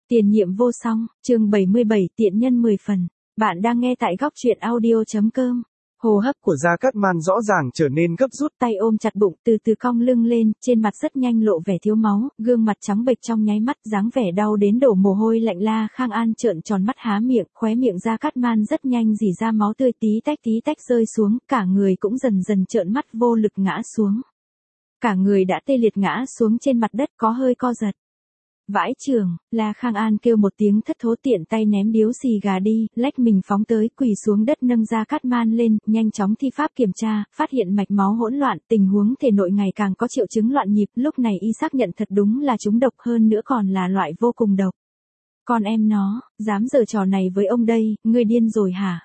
Tiền nhiệm vô song, chương 77 tiện nhân 10 phần. Bạn đang nghe tại góc truyện audio.com. Hô hấp của Gia Cát Man rõ ràng trở nên gấp rút. Tay ôm chặt bụng, từ từ cong lưng lên, trên mặt rất nhanh lộ vẻ thiếu máu, gương mặt trắng bệch trong nháy mắt, dáng vẻ đau đến đổ mồ hôi lạnh. La Khang An trợn tròn mắt há miệng, khóe miệng Gia Cát Man rất nhanh rỉ ra máu tươi tí tách rơi xuống, cả người cũng dần dần trợn mắt vô lực ngã xuống. Cả người đã tê liệt ngã xuống trên mặt đất, có hơi co giật. Vãi chưởng, La Khang An kêu một tiếng thất thố, tiện tay ném điếu xì gà đi, lách mình phóng tới, quỳ xuống đất nâng Gia Cát Man lên, nhanh chóng thi pháp kiểm tra, phát hiện mạch máu hỗn loạn, tình huống thể nội ngày càng có triệu chứng loạn nhịp, lúc này y xác nhận thật đúng là trúng độc, hơn nữa còn là loại vô cùng độc. Con em nó, dám giở trò này với ông đây, ngươi điên rồi hả?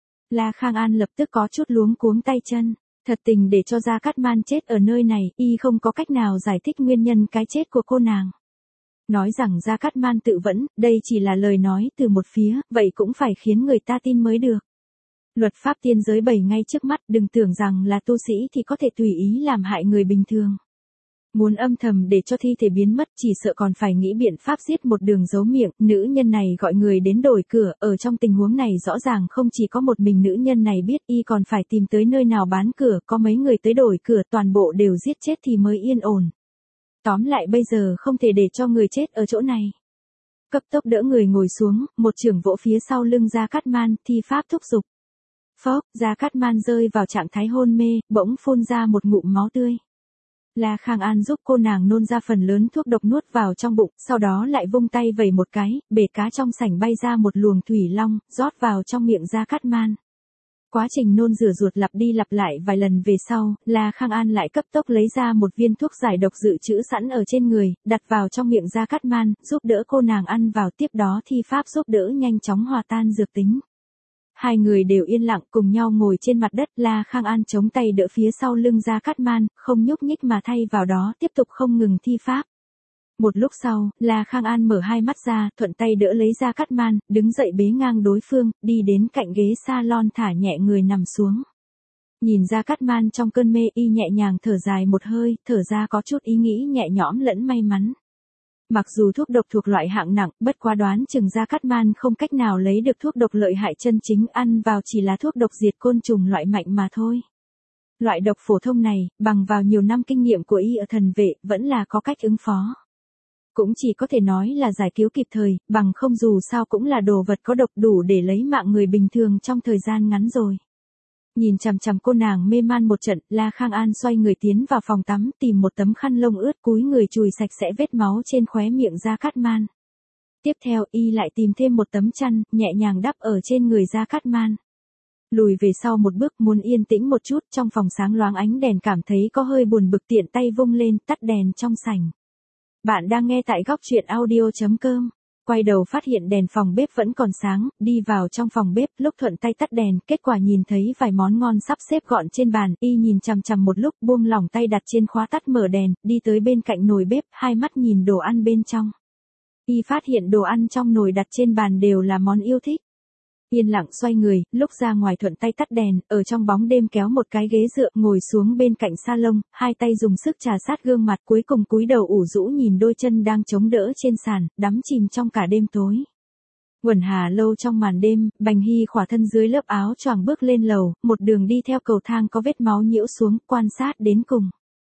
La Khang An lập tức có chút luống cuống tay chân. Thật tình để cho Gia Cát Man chết ở nơi này, y không có cách nào giải thích nguyên nhân cái chết của cô nàng. Nói rằng Gia Cát Man tự vẫn, đây chỉ là lời nói từ một phía, vậy cũng phải khiến người ta tin mới được. Luật pháp tiên giới bày ngay trước mắt, đừng tưởng rằng là tu sĩ thì có thể tùy ý làm hại người bình thường. Muốn âm thầm để cho thi thể biến mất, chỉ sợ còn phải nghĩ biện pháp giết một đường giấu miệng. Nữ nhân này gọi người đến đổi cửa, ở trong tình huống này rõ ràng không chỉ có một mình nữ nhân này biết, y còn phải tìm tới nơi nào bán cửa, có mấy người tới đổi cửa, toàn bộ đều giết chết thì mới yên ổn. Tóm lại bây giờ không thể để cho người chết ở chỗ này. Cấp tốc đỡ người ngồi xuống, một chưởng vỗ phía sau lưng Gia Cát Man, thi pháp thúc giục. Phốc, Gia Cát Man rơi vào trạng thái hôn mê, bỗng phun ra một ngụm máu tươi. La Khang An giúp cô nàng nôn ra phần lớn thuốc độc nuốt vào trong bụng, sau đó lại vung tay vẩy một cái, bể cá trong sảnh bay ra một luồng thủy long, rót vào trong miệng Gia Cát Man. Quá trình nôn rửa ruột lặp đi lặp lại vài lần về sau, La Khang An lại cấp tốc lấy ra một viên thuốc giải độc dự trữ sẵn ở trên người, đặt vào trong miệng Gia Cát Man, giúp đỡ cô nàng ăn vào, tiếp đó thi pháp giúp đỡ nhanh chóng hòa tan dược tính. Hai người đều yên lặng cùng nhau ngồi trên mặt đất, La Khang An chống tay đỡ phía sau lưng Gia Cát Man, không nhúc nhích mà thay vào đó tiếp tục không ngừng thi pháp. Một lúc sau, La Khang An mở hai mắt ra, thuận tay đỡ lấy Gia Cát Man, đứng dậy bế ngang đối phương, đi đến cạnh ghế salon thả nhẹ người nằm xuống. Nhìn Gia Cát Man trong cơn mê, y nhẹ nhàng thở dài một hơi, thở ra có chút ý nghĩ nhẹ nhõm lẫn may mắn. Mặc dù thuốc độc thuộc loại hạng nặng, bất quá đoán chừng Gia Cát Man không cách nào lấy được thuốc độc lợi hại chân chính, ăn vào chỉ là thuốc độc diệt côn trùng loại mạnh mà thôi. Loại độc phổ thông này, bằng vào nhiều năm kinh nghiệm của y ở thần vệ, vẫn là có cách ứng phó. Cũng chỉ có thể nói là giải cứu kịp thời, bằng không dù sao cũng là đồ vật có độc đủ để lấy mạng người bình thường trong thời gian ngắn rồi. Nhìn chằm chằm cô nàng mê man một trận, La Khang An xoay người tiến vào phòng tắm, tìm một tấm khăn lông ướt, cúi người chùi sạch sẽ vết máu trên khóe miệng Gia Cát Man. Tiếp theo y lại tìm thêm một tấm chăn, nhẹ nhàng đắp ở trên người Gia Cát Man. Lùi về sau một bước, muốn yên tĩnh một chút, trong phòng sáng loáng ánh đèn, cảm thấy có hơi buồn bực, tiện tay vung lên, tắt đèn trong sảnh. Bạn đang nghe tại góc truyện audio.com. Quay đầu phát hiện đèn phòng bếp vẫn còn sáng, đi vào trong phòng bếp, lúc thuận tay tắt đèn, kết quả nhìn thấy vài món ngon sắp xếp gọn trên bàn, y nhìn chằm chằm một lúc, buông lỏng tay đặt trên khóa tắt mở đèn, đi tới bên cạnh nồi bếp, hai mắt nhìn đồ ăn bên trong. Y phát hiện đồ ăn trong nồi đặt trên bàn đều là món yêu thích. Yên lặng xoay người, lúc ra ngoài thuận tay tắt đèn, ở trong bóng đêm kéo một cái ghế dựa, ngồi xuống bên cạnh salon, hai tay dùng sức trà sát gương mặt, cuối cùng cúi đầu ủ rũ nhìn đôi chân đang chống đỡ trên sàn, đắm chìm trong cả đêm tối. Quần hà lâu trong màn đêm, Bành Hy khỏa thân dưới lớp áo choàng bước lên lầu, một đường đi theo cầu thang có vết máu nhiễu xuống, quan sát đến cùng.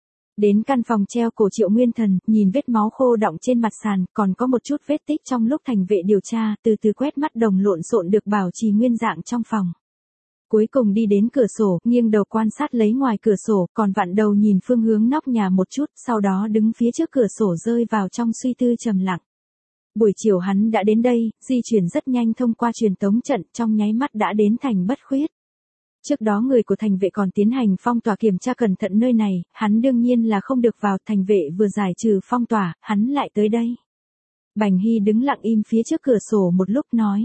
Đến căn phòng treo cổ Triệu Nguyên Thần, nhìn vết máu khô đọng trên mặt sàn, còn có một chút vết tích trong lúc thành vệ điều tra, từ từ quét mắt đồng lộn xộn được bảo trì nguyên dạng trong phòng. Cuối cùng đi đến cửa sổ, nghiêng đầu quan sát lấy ngoài cửa sổ, còn vặn đầu nhìn phương hướng nóc nhà một chút, sau đó đứng phía trước cửa sổ rơi vào trong suy tư trầm lặng. Buổi chiều hắn đã đến đây, di chuyển rất nhanh thông qua truyền tống trận, trong nháy mắt đã đến thành Bất Khuyết. Trước đó người của thành vệ còn tiến hành phong tỏa kiểm tra cẩn thận nơi này, hắn đương nhiên là không được vào, thành vệ vừa giải trừ phong tỏa, hắn lại tới đây. Bành Hy đứng lặng im phía trước cửa sổ một lúc nói.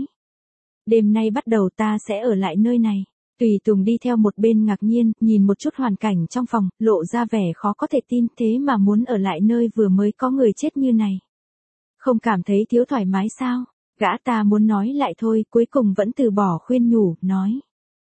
Đêm nay bắt đầu ta sẽ ở lại nơi này. Tùy Tùng đi theo một bên ngạc nhiên, nhìn một chút hoàn cảnh trong phòng, lộ ra vẻ khó có thể tin, thế mà muốn ở lại nơi vừa mới có người chết như này. Không cảm thấy thiếu thoải mái sao? Gã ta muốn nói lại thôi, cuối cùng vẫn từ bỏ khuyên nhủ, nói.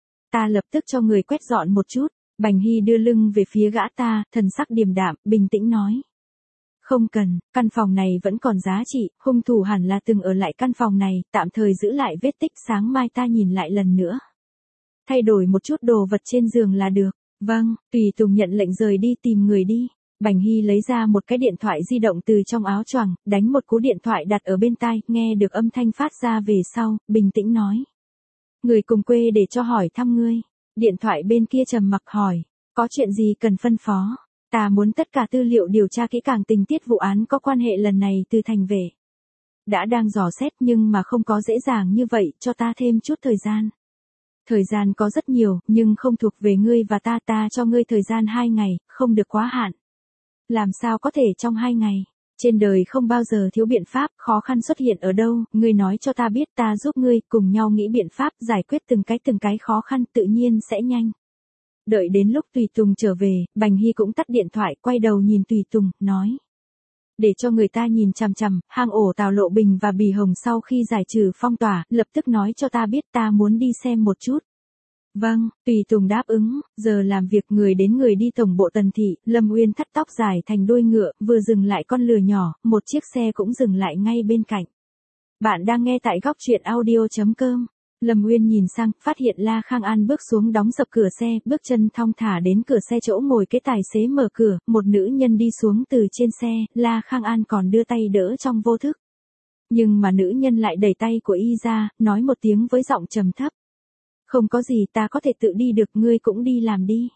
Ta lập tức cho người quét dọn một chút. Bành Hy đưa lưng về phía gã ta, thần sắc điềm đạm, bình tĩnh nói. Không cần, căn phòng này vẫn còn giá trị, hung thủ hẳn là từng ở lại căn phòng này, tạm thời giữ lại vết tích, sáng mai ta nhìn lại lần nữa. Thay đổi một chút đồ vật trên giường là được. Vâng, Tùy Tùng nhận lệnh rời đi tìm người đi. Bành Hy lấy ra một cái điện thoại di động từ trong áo choàng, đánh một cú điện thoại đặt ở bên tai, nghe được âm thanh phát ra về sau, bình tĩnh nói. Người cùng quê để cho hỏi thăm ngươi. Điện thoại bên kia trầm mặc hỏi, có chuyện gì cần phân phó? Ta muốn tất cả tư liệu điều tra kỹ càng tình tiết vụ án có quan hệ lần này từ thành về. Đã đang dò xét nhưng mà không có dễ dàng như vậy, cho ta thêm chút thời gian. Thời gian có rất nhiều, nhưng không thuộc về ngươi và ta cho ngươi thời gian 2 ngày, không được quá hạn. Làm sao có thể trong 2 ngày? Trên đời không bao giờ thiếu biện pháp, khó khăn xuất hiện ở đâu, ngươi nói cho ta biết, ta giúp ngươi, cùng nhau nghĩ biện pháp giải quyết từng cái khó khăn, tự nhiên sẽ nhanh. Đợi đến lúc Tùy Tùng trở về, Bành Hy cũng tắt điện thoại, quay đầu nhìn Tùy Tùng, nói. Để cho người ta nhìn chằm chằm, hang ổ Tào Lộ Bình và Bì Hồng sau khi giải trừ phong tỏa, lập tức nói cho ta biết, ta muốn đi xem một chút. Vâng, Tùy Tùng đáp ứng, giờ làm việc người đến người đi tổng bộ Tần Thị, Lâm Uyên thắt tóc dài thành đuôi ngựa, vừa dừng lại con lừa nhỏ, một chiếc xe cũng dừng lại ngay bên cạnh. Bạn đang nghe tại góc truyện audio.com. Lâm Uyên nhìn sang, phát hiện La Khang An bước xuống đóng sập cửa xe, bước chân thong thả đến cửa xe chỗ ngồi cái tài xế mở cửa, một nữ nhân đi xuống từ trên xe, La Khang An còn đưa tay đỡ trong vô thức. Nhưng mà nữ nhân lại đẩy tay của y ra, nói một tiếng với giọng trầm thấp. Không có gì, ta có thể tự đi được, ngươi cũng đi làm đi.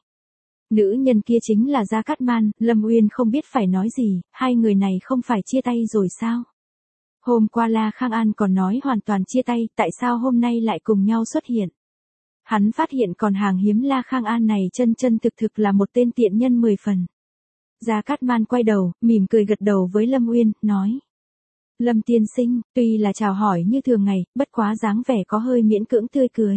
Nữ nhân kia chính là Gia Cát Man, Lâm Uyên không biết phải nói gì, hai người này không phải chia tay rồi sao? Hôm qua La Khang An còn nói hoàn toàn chia tay, tại sao hôm nay lại cùng nhau xuất hiện? Hắn phát hiện còn hàng hiếm La Khang An này chân thực là một tên tiện nhân 10 phần. Gia Cát Man quay đầu, mỉm cười gật đầu với Lâm Uyên, nói. Lâm tiên sinh, tuy là chào hỏi như thường ngày, bất quá dáng vẻ có hơi miễn cưỡng tươi cười.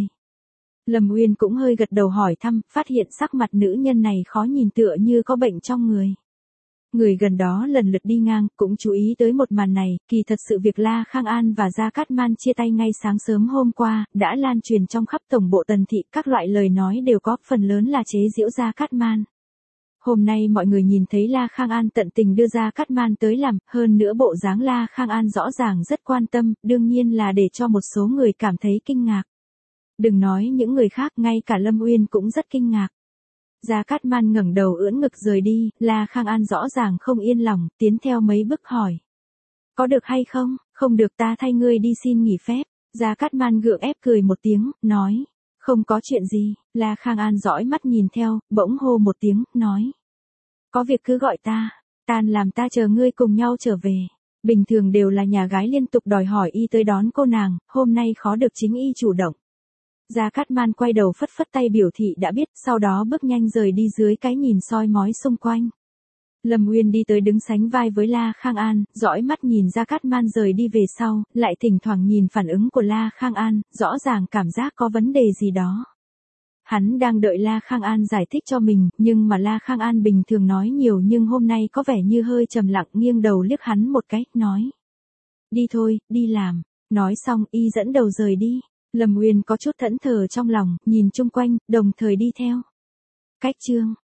Lâm Uyên cũng hơi gật đầu hỏi thăm, phát hiện sắc mặt nữ nhân này khó nhìn tựa như có bệnh trong người. Người gần đó lần lượt đi ngang, cũng chú ý tới một màn này, kỳ thật sự việc La Khang An và Gia Cát Man chia tay ngay sáng sớm hôm qua, đã lan truyền trong khắp tổng bộ Tần Thị, các loại lời nói đều có phần lớn là chế giễu Gia Cát Man. Hôm nay mọi người nhìn thấy La Khang An tận tình đưa Gia Cát Man tới làm, hơn nữa bộ dáng La Khang An rõ ràng rất quan tâm, đương nhiên là để cho một số người cảm thấy kinh ngạc. Đừng nói những người khác, ngay cả Lâm Uyên cũng rất kinh ngạc. Gia Cát Man ngẩng đầu ưỡn ngực rời đi, La Khang An rõ ràng không yên lòng, tiến theo mấy bước hỏi. Có được hay không? Không được, ta thay ngươi đi xin nghỉ phép. Gia Cát Man gượng ép cười một tiếng, nói. Không có chuyện gì. La Khang An dõi mắt nhìn theo, bỗng hô một tiếng, nói. Có việc cứ gọi ta, tan làm ta chờ ngươi cùng nhau trở về. Bình thường đều là nhà gái liên tục đòi hỏi y tới đón cô nàng, hôm nay khó được chính y chủ động. Gia Cát Man quay đầu phất phất tay biểu thị đã biết, sau đó bước nhanh rời đi dưới cái nhìn soi mói xung quanh. Lâm Uyên đi tới đứng sánh vai với La Khang An, dõi mắt nhìn Gia Cát Man rời đi về sau, lại thỉnh thoảng nhìn phản ứng của La Khang An, rõ ràng cảm giác có vấn đề gì đó. Hắn đang đợi La Khang An giải thích cho mình, nhưng mà La Khang An bình thường nói nhiều nhưng hôm nay có vẻ như hơi trầm lặng, nghiêng đầu liếc hắn một cái, nói. Đi thôi, đi làm. Nói xong, y dẫn đầu rời đi. Lâm Uyên có chút thẫn thờ trong lòng, nhìn chung quanh, đồng thời đi theo. Cách chương